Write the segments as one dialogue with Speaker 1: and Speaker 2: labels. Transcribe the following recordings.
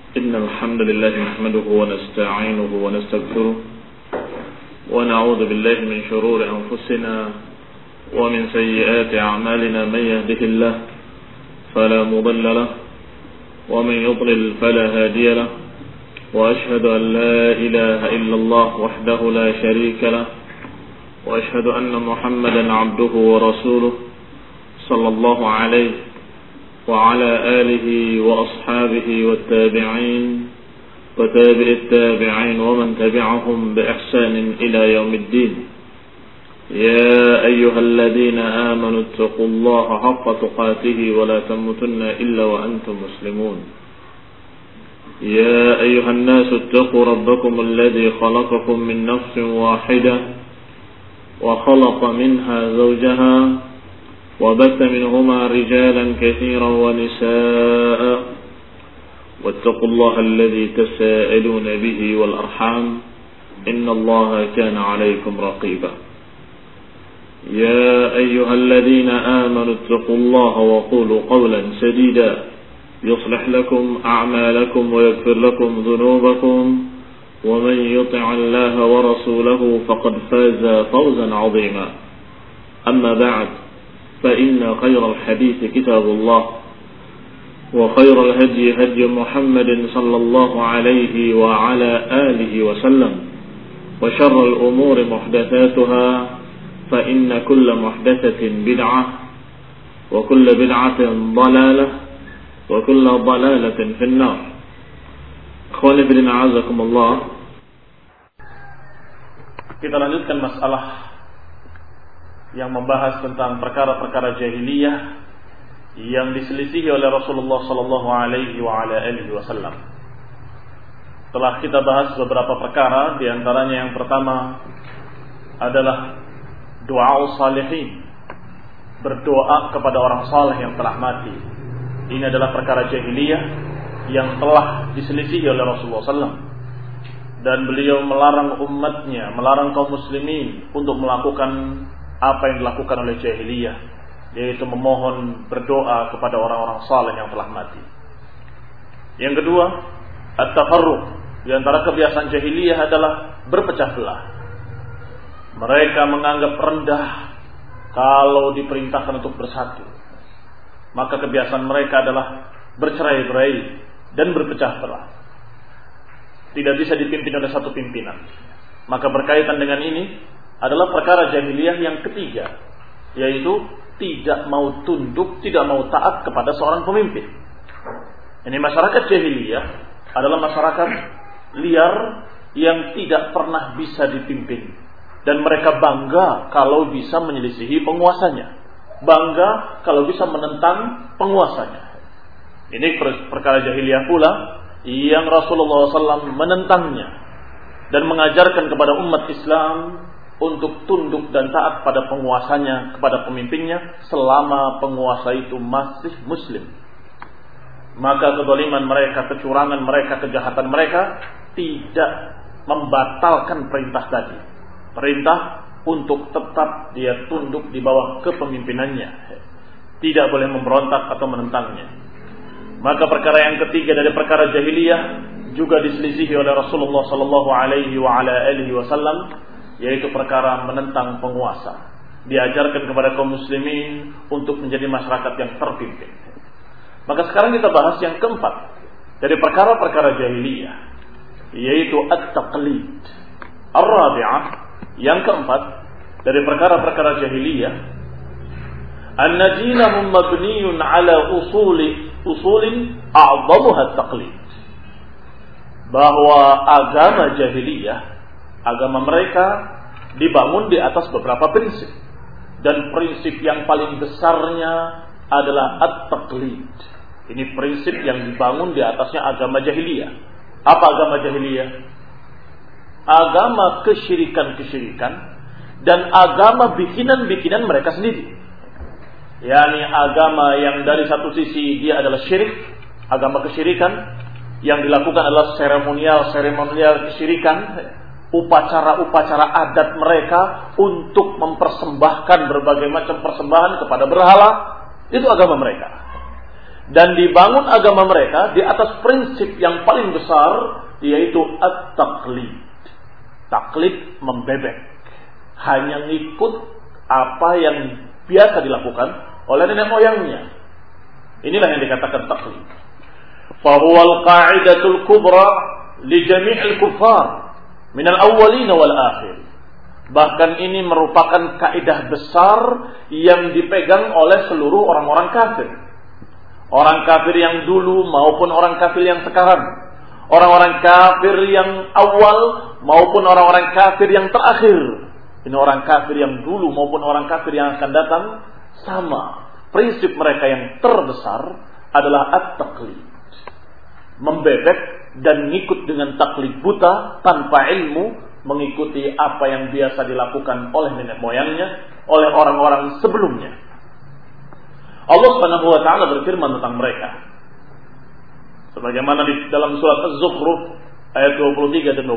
Speaker 1: إن الحمد لله نحمده ونستعينه ونستغفره ونعوذ بالله من شرور أنفسنا ومن سيئات أعمالنا. من يهده الله فلا مضل له ومن يضلل فلا هادي له وأشهد أن لا إله إلا الله وحده لا شريك له وأشهد أن محمدا عبده ورسوله صلى الله عليه وعلى آله وأصحابه والتابعين وتابع التابعين ومن تبعهم بإحسان إلى يوم الدين. يا أيها الذين آمنوا اتقوا الله حق تقاته ولا تموتن إلا وأنتم مسلمون. يا أيها الناس اتقوا ربكم الذي خلقكم من نفس واحدة وخلق منها زوجها وبث منهما رجالا كثيرا ونساء واتقوا الله الذي تساءلون به والأرحام إن الله كان عليكم رقيبا. يا أيها الذين آمنوا اتقوا الله وقولوا قولا سديدا يصلح لكم أعمالكم ويغفر لكم ذنوبكم ومن يطع الله ورسوله فقد فاز فوزا عظيما. أما بعد فإن خير الحديث كتاب الله وخير الهدي هدي محمد صلى الله عليه وعلى آله وسلم وشر الأمور محدثاتها فإن كل محدثة بدعة وكل بدعة ضلالة وكل ضلالة في النار. Ikhwani fillah a'azakumullah. Kita lanjutkan masalah yang membahas tentang perkara-perkara jahiliyah yang diselisihi oleh Rasulullah sallallahu alaihi wa ala alihi wasallam. Telah kita bahas beberapa perkara, di antaranya yang pertama adalah doa salihin, berdoa kepada orang saleh yang telah mati. Ini adalah perkara jahiliyah yang telah diselisihi oleh Rasulullah SAW, dan beliau melarang umatnya, melarang kaum muslimin untuk melakukan apa yang dilakukan oleh jahiliyah, yaitu memohon berdoa kepada orang-orang saleh yang telah mati. Yang kedua, at-tafarruq. Di antara kebiasaan jahiliyah adalah berpecah belah. Mereka menganggap rendah kalau diperintahkan untuk bersatu. Maka kebiasaan mereka adalah bercerai-berai dan berpecah belah. Tidak bisa dipimpin oleh satu pimpinan. Maka berkaitan dengan ini adalah perkara jahiliyah yang ketiga, yaitu tidak mau tunduk, tidak mau taat kepada seorang pemimpin. Ini masyarakat jahiliyah adalah masyarakat liar yang tidak pernah bisa dipimpin, dan mereka bangga kalau bisa menyelisihi penguasanya, bangga kalau bisa menentang penguasanya. Ini perkara jahiliyah pula yang Rasulullah SAW menentangnya dan mengajarkan kepada umat Islam untuk tunduk dan taat pada penguasanya, kepada pemimpinnya, selama penguasa itu masih muslim. Maka kezaliman mereka, kecurangan mereka, kejahatan mereka tidak membatalkan perintah tadi. Perintah untuk tetap dia tunduk di bawah kepemimpinannya, tidak boleh memberontak atau menentangnya. Maka perkara yang ketiga dari perkara jahiliyah juga diselisihi oleh Rasulullah sallallahu alaihi wa ala alihi wasallam, yaitu perkara menentang penguasa. Diajarkan kepada kaum muslimin untuk menjadi masyarakat yang terpimpin. Maka sekarang kita bahas yang keempat dari perkara-perkara jahiliyah, yaitu at-taqlid. Ar-rabi'ah, yang keempat dari perkara-perkara jahiliyah, anna dinahum mabniyun ala usulin a'zamuha at-taqlid. Bahwa agama jahiliyah, agama mereka dibangun di atas beberapa prinsip, dan prinsip yang paling besarnya adalah at-taqlid. Ini prinsip yang dibangun di atasnya agama jahiliyah. Apa agama jahiliyah? Agama kesyirikan-kesyirikan dan agama bikinan-bikinan mereka sendiri. yakni agama yang dari satu sisi dia adalah syirik, agama kesyirikan, yang dilakukan adalah seremonial kesyirikan, upacara-upacara adat mereka untuk mempersembahkan berbagai macam persembahan kepada berhala, itu agama mereka. dan dibangun agama mereka di atas prinsip yang paling besar, yaitu at-taqlid. Taklid, membebek, hanya ngikut apa yang biasa dilakukan oleh nenek moyangnya. Inilah yang dikatakan taklid. Fahuwa al-qa'idatul kubra li jami'il kuffar min al-awwalin wal akhir. Bahkan ini merupakan kaidah besar yang dipegang oleh seluruh orang-orang kafir. Orang kafir yang dulu maupun orang kafir yang sekarang. Orang-orang kafir yang awal maupun orang-orang kafir yang terakhir. Ini orang kafir yang dulu maupun orang kafir yang akan datang sama. Prinsip mereka yang terbesar adalah at-taqlid. Membebek dan ngikut dengan taklid buta tanpa ilmu, mengikuti apa yang biasa dilakukan oleh nenek moyangnya, oleh orang-orang sebelumnya. Allah Subhanahu wa taala berfirman tentang mereka. Sebagaimana di dalam surat Az-Zukhruf ayat 23 dan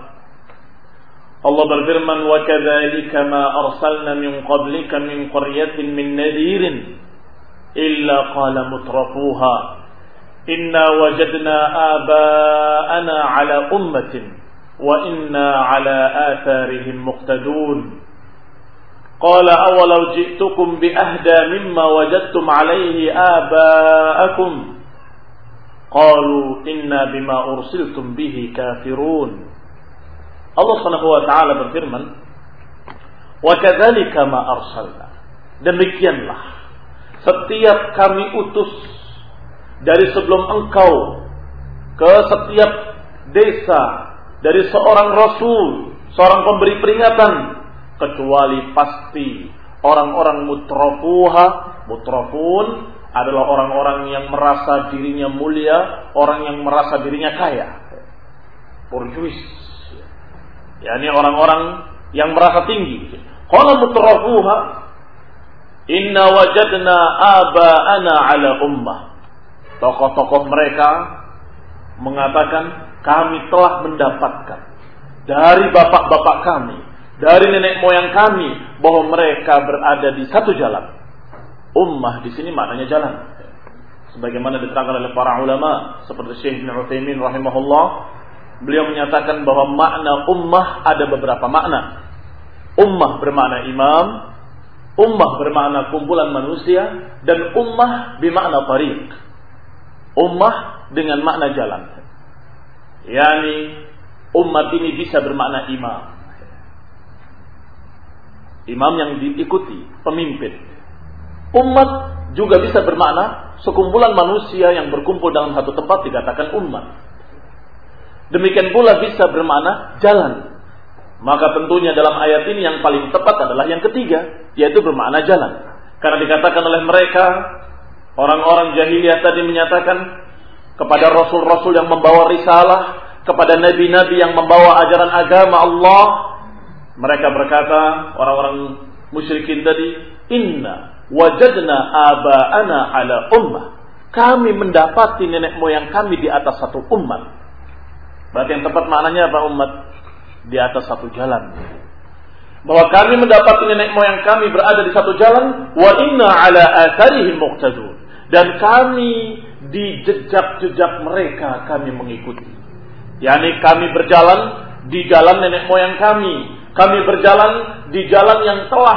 Speaker 1: 24. Allah berfirman, "Wa kadzalika ma arsalna min qablika min qaryatin min nadhirin illa qala mutrafuha inna wajadna aba'ana 'ala ummatin wa inna 'ala atharihim muqtadun." Qala awalau ji'tukum bi ahda mimma wajadtum 'alaihi aba'akum qalu inna bima ursiltum bihi kafirun. Allah Subhanahu wa taala berfirman, "Wa kadzalika ma arsalna." Demikianlah setiap kami utus dari sebelum engkau ke setiap desa dari seorang rasul, seorang pemberi peringatan, kecuali pasti orang-orang mutrafun adalah orang-orang yang merasa dirinya mulia, orang yang merasa dirinya kaya. Borjuis. yakni orang-orang yang merasa tinggi. Qala mutrafuha inna wajadna aba'ana ala ummah. Tokoh-tokoh mereka mengatakan kami telah mendapatkan dari bapak-bapak kami, dari nenek moyang kami bahwa mereka berada di satu jalan. Ummah di sini maknanya jalan. Sebagaimana diterangkan oleh para ulama seperti Syekh Ibnu Utsaimin rahimahullah, beliau menyatakan bahwa makna ummah ada beberapa makna. Ummah bermakna imam, ummah bermakna kumpulan manusia, dan ummah bermakna tariq. Ummah dengan makna jalan. Yani umat ini bisa bermakna imam. Imam yang diikuti, pemimpin. Umat juga bisa bermakna sekumpulan manusia yang berkumpul dalam satu tempat dikatakan umat. Demikian pula bisa bermakna jalan. Maka tentunya dalam ayat ini yang paling tepat adalah yang ketiga, yaitu bermakna jalan. Karena dikatakan oleh mereka, orang-orang jahiliyah tadi menyatakan kepada rasul-rasul yang membawa risalah, kepada nabi-nabi yang membawa ajaran agama Allah, mereka berkata, orang-orang musyrikin tadi, inna wajadna aba'ana ala ummah. Kami mendapati nenek moyang kami di atas satu umat. Berarti yang tepat maknanya apa umat? Di atas satu jalan. Bahwa kami mendapati nenek moyang kami berada di satu jalan. Wa inna ala atharihim muqtadun. Dan kami di jejak-jejak mereka kami mengikuti. Yani kami berjalan di jalan nenek moyang kami. Kami berjalan di jalan yang telah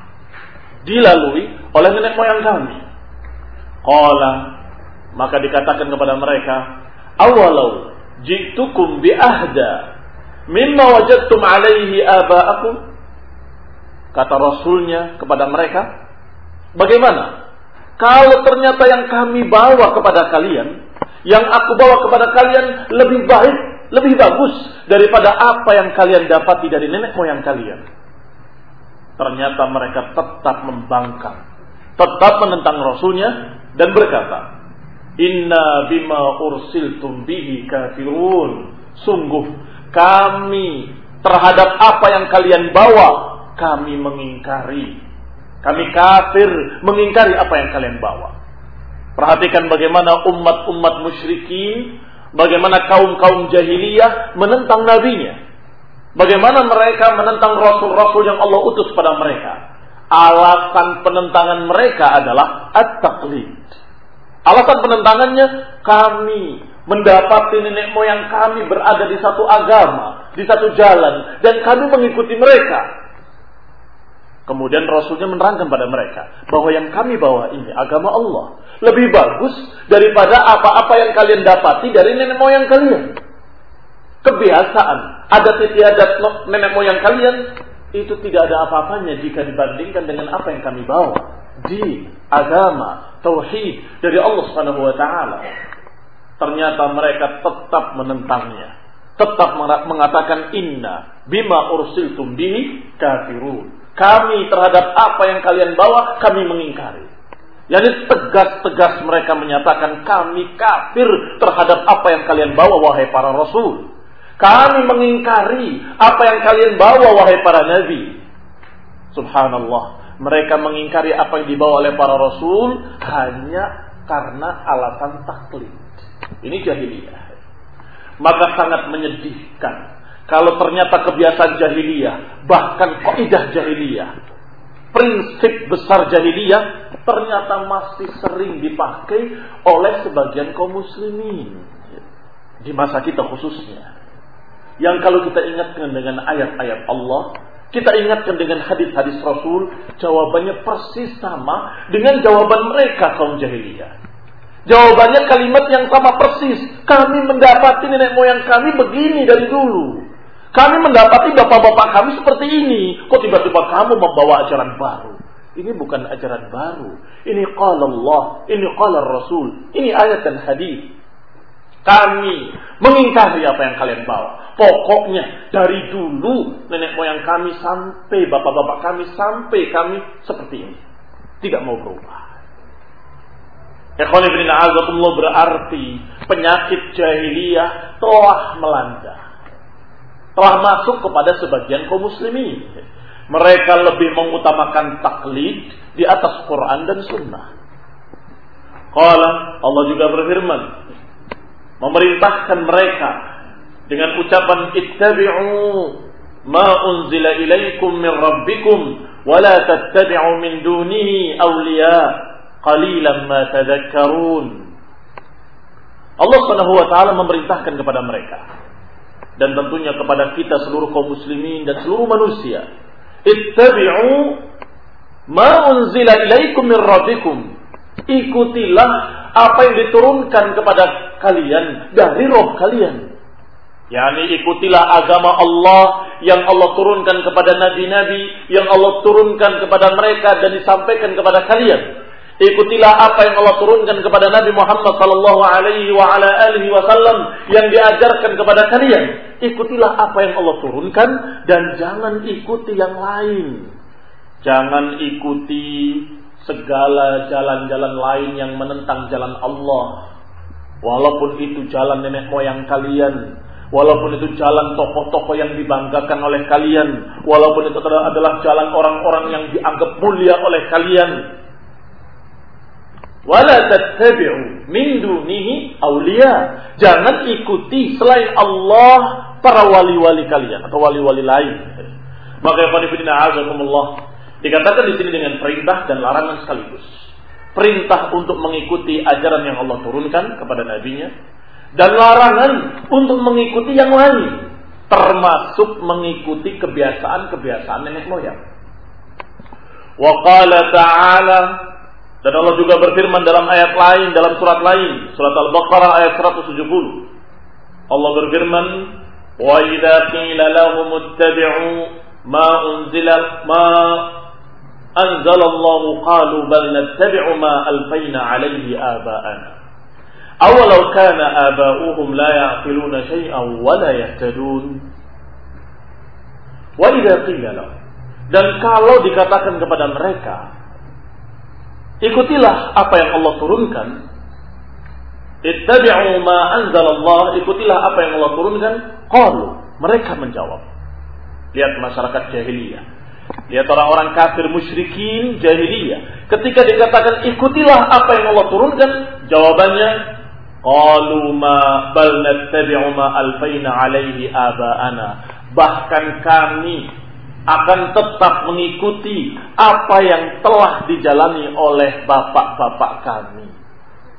Speaker 1: dilalui oleh nenek moyang kami. Qala, maka dikatakan kepada mereka, awalau jitukum bi ahda mimma wajadtum alaihi aba'akum. Kata rasulnya kepada mereka, bagaimana kalau ternyata yang kami bawa kepada kalian, yang aku bawa kepada kalian lebih baik, lebih bagus daripada apa yang kalian dapati dari nenek moyang kalian. Ternyata mereka tetap membangkang, tetap menentang rasulnya dan berkata, inna bima ursiltum bihi kafirun. Sungguh kami terhadap apa yang kalian bawa, kami mengingkari. Kami kafir mengingkari apa yang kalian bawa. Perhatikan bagaimana umat-umat musyrikin, bagaimana kaum-kaum jahiliyah menentang nabinya. Bagaimana mereka menentang rasul-rasul yang Allah utus pada mereka. Alasan penentangan mereka adalah at-taqlid. Alasan penentangannya, kami mendapati nenek moyang kami berada di satu agama, di satu jalan, dan kami mengikuti mereka. Kemudian Rasulnya menerangkan pada mereka bahwa yang kami bawa ini agama Allah, lebih bagus daripada apa-apa yang kalian dapati dari nenek moyang kalian. Kebiasaan, adat istiadat nenek moyang kalian itu tidak ada apa-apanya jika dibandingkan dengan apa yang kami bawa di agama tauhid dari Allah Subhanahu wa taala. Ternyata mereka tetap menentangnya, tetap mengatakan inna bima ursiltum bihi kafirun. Kami terhadap apa yang kalian bawa, kami mengingkari. Yani tegas-tegas mereka menyatakan kami kafir terhadap apa yang kalian bawa, wahai para rasul. Kami mengingkari apa yang kalian bawa, wahai para nabi. Subhanallah. Mereka mengingkari apa yang dibawa oleh para rasul hanya karena alasan taklid. Ini jahiliyah. Maka sangat menyedihkan kalau ternyata kebiasaan jahiliyah, bahkan kaidah jahiliyah, prinsip besar jahiliyah, ternyata masih sering dipakai oleh sebagian kaum muslimin. Di masa kita khususnya. Yang kalau kita ingatkan dengan ayat-ayat Allah, kita ingatkan dengan hadis-hadis Rasul, jawabannya persis sama dengan jawaban mereka kaum jahiliyah. Jawabannya kalimat yang sama persis. Kami mendapati nenek moyang kami begini dari dulu. Kami mendapati bapak-bapak kami seperti ini. Kok tiba-tiba kamu membawa ajaran baru? Ini bukan ajaran baru. Ini qala Allah, ini qala Rasul. Ini ayat dan hadis. Kami mengingkari apa yang kalian bawa. Pokoknya dari dulu nenek moyang kami sampai bapak-bapak kami sampai kami seperti ini. Tidak mau berubah. Ikhwan fillah azakumullah, berarti penyakit jahiliyah telah melanda, telah masuk kepada sebagian kaum muslimin. Mereka lebih mengutamakan taklid di atas Quran dan Sunnah. Qala, Allah juga berfirman, memerintahkan mereka dengan ucapan ittabi'u ma unzila ilaikum min rabbikum wa la tattabi'u min dunihi awliya qalilan ma tadhakkarun. Allah Subhanahu wa taala memerintahkan kepada mereka dan tentunya kepada kita seluruh kaum muslimin dan seluruh manusia, ittabi'u ma unzila ilaikum min rabbikum. Ikutilah apa yang diturunkan kepada kalian dari Rabb kalian. Yani ikutilah agama Allah yang Allah turunkan kepada nabi-nabi, yang Allah turunkan kepada mereka dan disampaikan kepada kalian. Ikutilah apa yang Allah turunkan kepada Nabi Muhammad sallallahu alaihi wa ala alihi wasallam yang diajarkan kepada kalian. Ikutilah apa yang Allah turunkan dan jangan ikuti yang lain. Jangan ikuti segala jalan-jalan lain yang menentang jalan Allah. Walaupun itu jalan nenek moyang kalian, walaupun itu jalan tokoh-tokoh yang dibanggakan oleh kalian, walaupun itu adalah jalan orang-orang yang dianggap mulia oleh kalian. Wala tattabi'u min dunihi awliya. Jangan ikuti selain Allah para wali-wali kalian atau wali-wali lain. Maka ikhwan fillah azakumullah, dikatakan di sini dengan perintah dan larangan sekaligus. Perintah untuk mengikuti ajaran yang Allah turunkan kepada nabinya, dan larangan untuk mengikuti yang lain, termasuk mengikuti kebiasaan-kebiasaan nenek moyang. Wa qala ta'ala, dan Allah juga berfirman dalam ayat lain, dalam surat lain, surat Al-Baqarah ayat 170. Allah berfirman, "Wa idza qila lahum ittabi'u ma anzalallahu qalu bal nattabi'u ma alfayna 'alayhi aba'ana. Awalau kana aba'uhum la ya'qiluna shay'an wa la yahtadun." Wa idza qila lahum, dan kalau dikatakan kepada mereka, ikutilah apa yang Allah turunkan, ittabi'u ma anzalallah, ikutilah apa yang Allah turunkan, qalu, mereka menjawab. Lihat masyarakat jahiliyah, lihat orang-orang kafir musyrikin jahiliyah, ketika dikatakan ikutilah apa yang Allah turunkan, jawabannya qalu ma bal nattabi'u ma alfayna 'alaihi aba'ana, bahkan kami akan tetap mengikuti apa yang telah dijalani oleh bapak-bapak kami.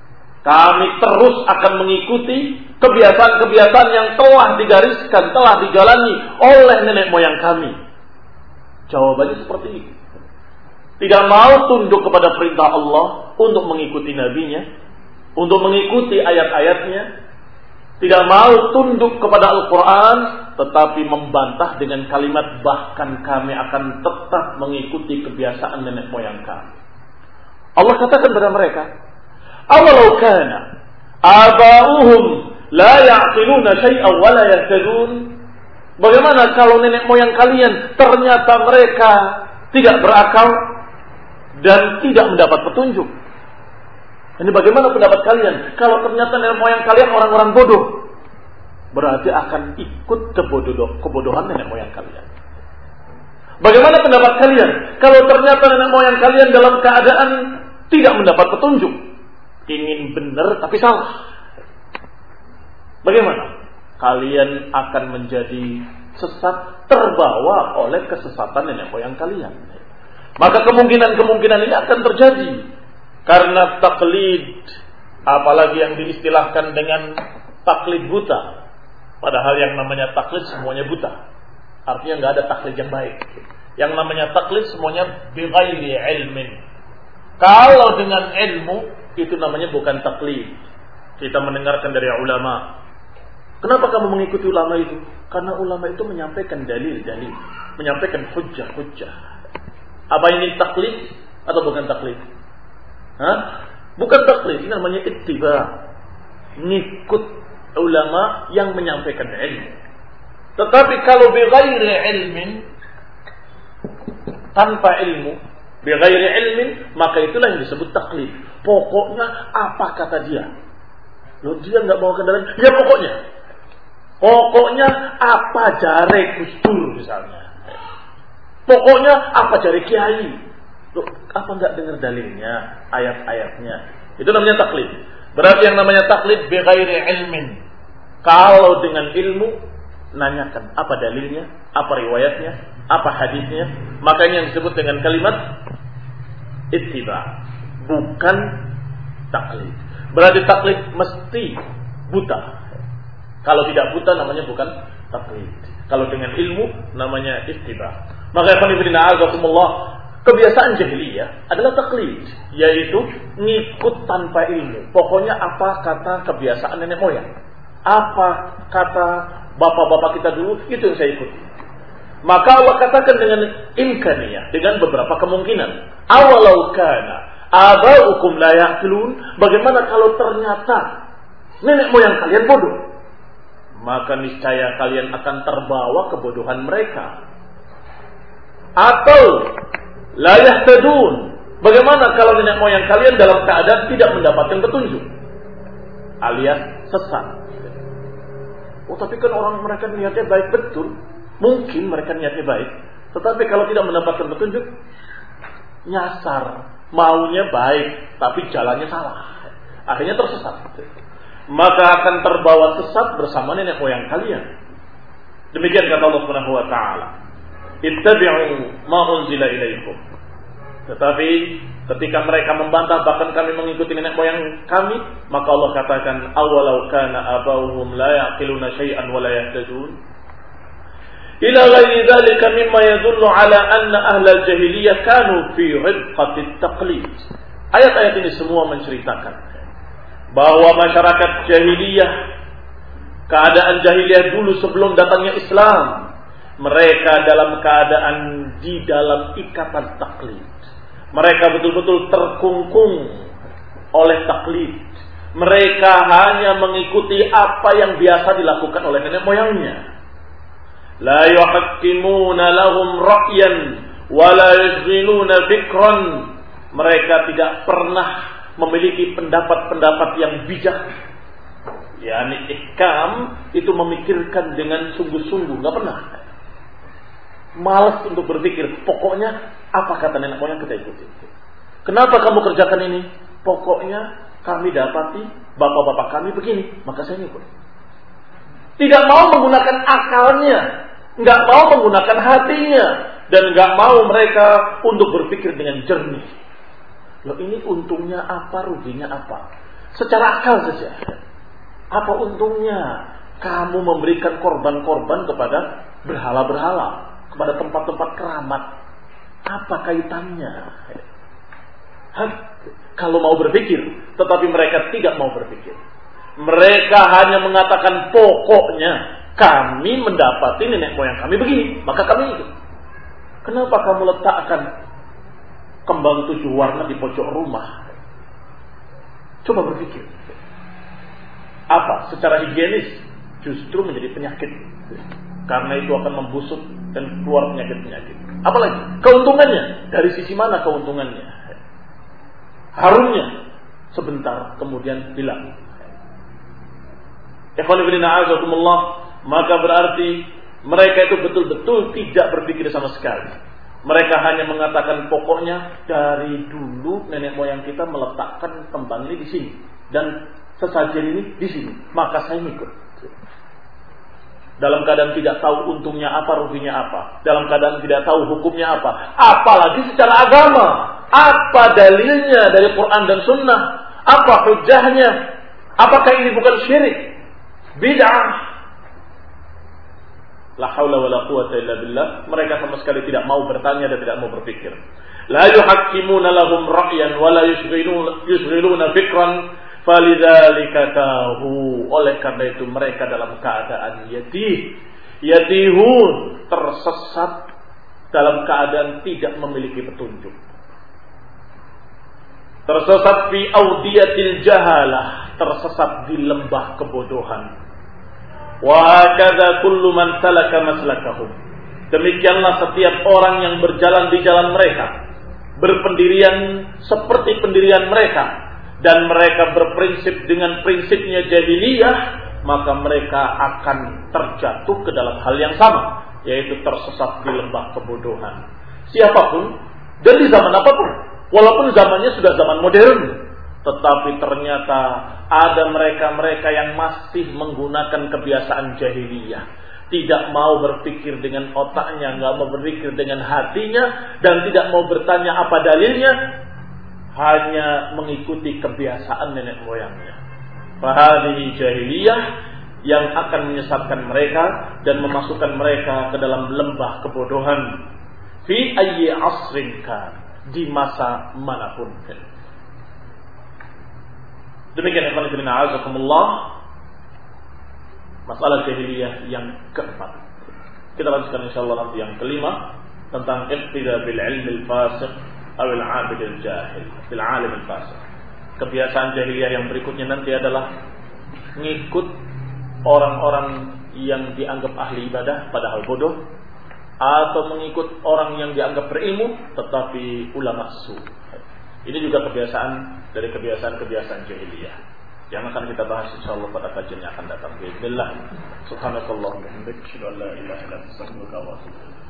Speaker 1: Kami terus akan mengikuti kebiasaan-kebiasaan yang telah digariskan, telah dijalani oleh nenek moyang kami. Jawabannya seperti ini. Tidak mau tunduk kepada perintah Allah untuk mengikuti nabinya, untuk mengikuti ayat-ayatnya. Tidak mau tunduk kepada Al-Quran, tetapi membantah dengan kalimat bahkan kami akan tetap mengikuti kebiasaan nenek moyang kami. Allah katakan kepada mereka, awalau kana aba'uhum la ya'qiluna syai'an wa la yahtadun. Bagaimana kalau nenek moyang kalian ternyata mereka tidak berakal dan tidak mendapat petunjuk? Ini bagaimana pendapat kalian kalau ternyata nenek moyang kalian orang-orang bodoh? Berarti akan ikut kebodohan nenek moyang kalian. Bagaimana pendapat kalian kalau ternyata nenek moyang kalian dalam keadaan tidak mendapat petunjuk? Ingin benar tapi salah. Bagaimana? Kalian akan menjadi sesat, terbawa oleh kesesatan nenek moyang kalian. Maka kemungkinan-kemungkinan ini akan terjadi. Karena taklid, apalagi yang diistilahkan dengan taklid buta. Padahal yang namanya taklid semuanya buta. Artinya nggak ada taklid yang baik. Yang namanya taklid semuanya bighairi ilmin. Kalau dengan ilmu, itu namanya bukan taklid. Kita mendengarkan dari ulama. Kenapa kamu mengikuti ulama itu? Karena ulama itu menyampaikan dalil-dalil, menyampaikan hujjah-hujjah. Apa ini taklid atau bukan taklid? Bukan taklid, ini namanya ittiba. Ngikut ulama yang menyampaikan ilmu. Tetapi kalau bighairi ilmin, tanpa ilmu, bighairi ilmin, maka itulah yang disebut taklid. Pokoknya apa kata dia? Loh, dia enggak bawa kendaraan, ya pokoknya apa jare Gus Dur misalnya. Pokoknya apa jare kiai. Loh, apa enggak dengar dalilnya, ayat-ayatnya? Itu namanya taklid. Berarti yang namanya taklid bighairi ilmin. Kalau dengan ilmu, nanyakan apa dalilnya, apa riwayatnya, apa hadisnya. Makanya yang disebut dengan kalimat ittiba, bukan taklid. Berarti taklid mesti buta. Kalau tidak buta namanya bukan taklid. Kalau dengan ilmu namanya ittiba. Maka kebiasaan jahiliyah adalah taklid, yaitu ngikut tanpa ilmu. Pokoknya apa kata kebiasaan nenek moyang, apa kata bapak-bapak kita dulu, itu yang saya ikuti. Maka Allah katakan dengan imkaniyah, dengan beberapa kemungkinan. Awalau kana aba'ukum la ya'qilun. Bagaimana kalau ternyata nenek moyang kalian bodoh? Maka niscaya kalian akan terbawa kebodohan mereka. Atau la yahtadun. Bagaimana kalau nenek moyang kalian dalam keadaan tidak mendapatkan petunjuk, alias sesat? Oh, tapi kan orang mereka niatnya baik, betul. Mungkin mereka niatnya baik, tetapi kalau tidak mendapatkan petunjuk, nyasar. Maunya baik, tapi jalannya salah. Akhirnya tersesat. Maka akan terbawa sesat bersama nenek moyang kalian. Demikian kata Allah Subhanahu wa taala. Ittabi'u ma unzila ilaikum. Tetapi ketika mereka membantah, bahkan kami mengikuti nenek moyang kami, maka Allah katakan awalau kana abauhum la ya'qiluna syai'an wa la yahtadun. Ila ghairi dzalika mimma yadullu ala anna ahlal jahiliyah kanu fi ridqati at-taqlid. Ayat-ayat ini semua menceritakan bahwa masyarakat jahiliyah, keadaan jahiliyah dulu sebelum datangnya Islam, mereka dalam keadaan di dalam ikatan taklid. Mereka betul-betul terkungkung oleh taklid. Mereka hanya mengikuti apa yang biasa dilakukan oleh nenek moyangnya. La yuhakkimuna lahum ra'yan wa la yashghiluna fikran. Mereka tidak pernah memiliki pendapat-pendapat yang bijak. Yani ihkam itu memikirkan dengan sungguh-sungguh, enggak pernah. Malas untuk berpikir, pokoknya apa kata nenek moyang kita ikuti. Kenapa kamu kerjakan ini? Pokoknya kami dapati bapak-bapak kami begini, maka saya ikut. Tidak mau menggunakan akalnya, enggak mau menggunakan hatinya, dan enggak mau mereka untuk berpikir dengan jernih. Loh, ini untungnya apa, ruginya apa? Secara akal saja. Apa untungnya kamu memberikan korban-korban kepada berhala-berhala, kepada tempat-tempat keramat? Apa kaitannya? Kalau mau berpikir, tetapi mereka tidak mau berpikir. Mereka hanya mengatakan pokoknya kami mendapati nenek moyang kami begini, maka kami itu. Kenapa kamu letakkan kembang 7 warna di pojok rumah? Coba berpikir. Apa? Secara higienis justru menjadi penyakit. Karena itu akan membusuk dan keluar penyakit-penyakit. Apalagi keuntungannya? Dari sisi mana keuntungannya? Harumnya sebentar kemudian hilang. Ikhwan fillah a'azakumullah, maka berarti mereka itu betul-betul tidak berpikir sama sekali. Mereka hanya mengatakan pokoknya dari dulu nenek moyang kita meletakkan kembang ini di sini dan sesajen ini di sini, maka saya ikut. Dalam keadaan tidak tahu untungnya apa, ruginya apa. Dalam keadaan tidak tahu hukumnya apa. Apalagi secara agama. Apa dalilnya dari Quran dan Sunnah? Apa hujahnya? Apakah ini bukan syirik? Bid'ah? La haula wa la quwata illa billah. Mereka sama sekali tidak mau bertanya dan tidak mau berpikir. La yuhakkimuna lahum ra'yan wa la yushghiluna fikran. Falidzalika tahu. Oleh karena itu mereka dalam keadaan yatihun, tersesat dalam keadaan tidak memiliki petunjuk. Tersesat fi audiyatil jahalah, tersesat di lembah kebodohan. Wa hakadha kullu man salaka maslakahum. Demikianlah setiap orang yang berjalan di jalan mereka, berpendirian seperti pendirian mereka, dan mereka berprinsip dengan prinsipnya jahiliyah, maka mereka akan terjatuh ke dalam hal yang sama, yaitu tersesat di lembah kebodohan. Siapapun dan di zaman apapun, walaupun zamannya sudah zaman modern, tetapi ternyata ada mereka-mereka yang masih menggunakan kebiasaan jahiliyah, tidak mau berpikir dengan otaknya, nggak mau berpikir dengan hatinya, dan tidak mau bertanya apa dalilnya, hanya mengikuti kebiasaan nenek moyangnya. Fahadhihi jahiliyah yang akan menyesatkan mereka dan memasukkan mereka ke dalam lembah kebodohan. Fi ayyi asrin kan, di masa manapun. Demikian ikhwan fillah a'azakumullah, masalah jahiliyah yang keempat. Kita lanjutkan insyaallah nanti yang kelima, tentang iqtida bil ilmi al fasiq atau al abid al jahil bil alim al fasiq. Kebiasaan jahiliyah yang berikutnya nanti adalah ngikut orang-orang yang dianggap ahli ibadah padahal bodoh, atau mengikut orang yang dianggap berilmu tetapi ulama su. Ini juga kebiasaan dari kebiasaan-kebiasaan jahiliyah yang akan kita bahas insyaallah pada kajian yang akan datang. Bismillah. Subhanakallahumma wa bihamdika, asyhadu an la ilaha illa anta, astaghfiruka wa atubu ilaik.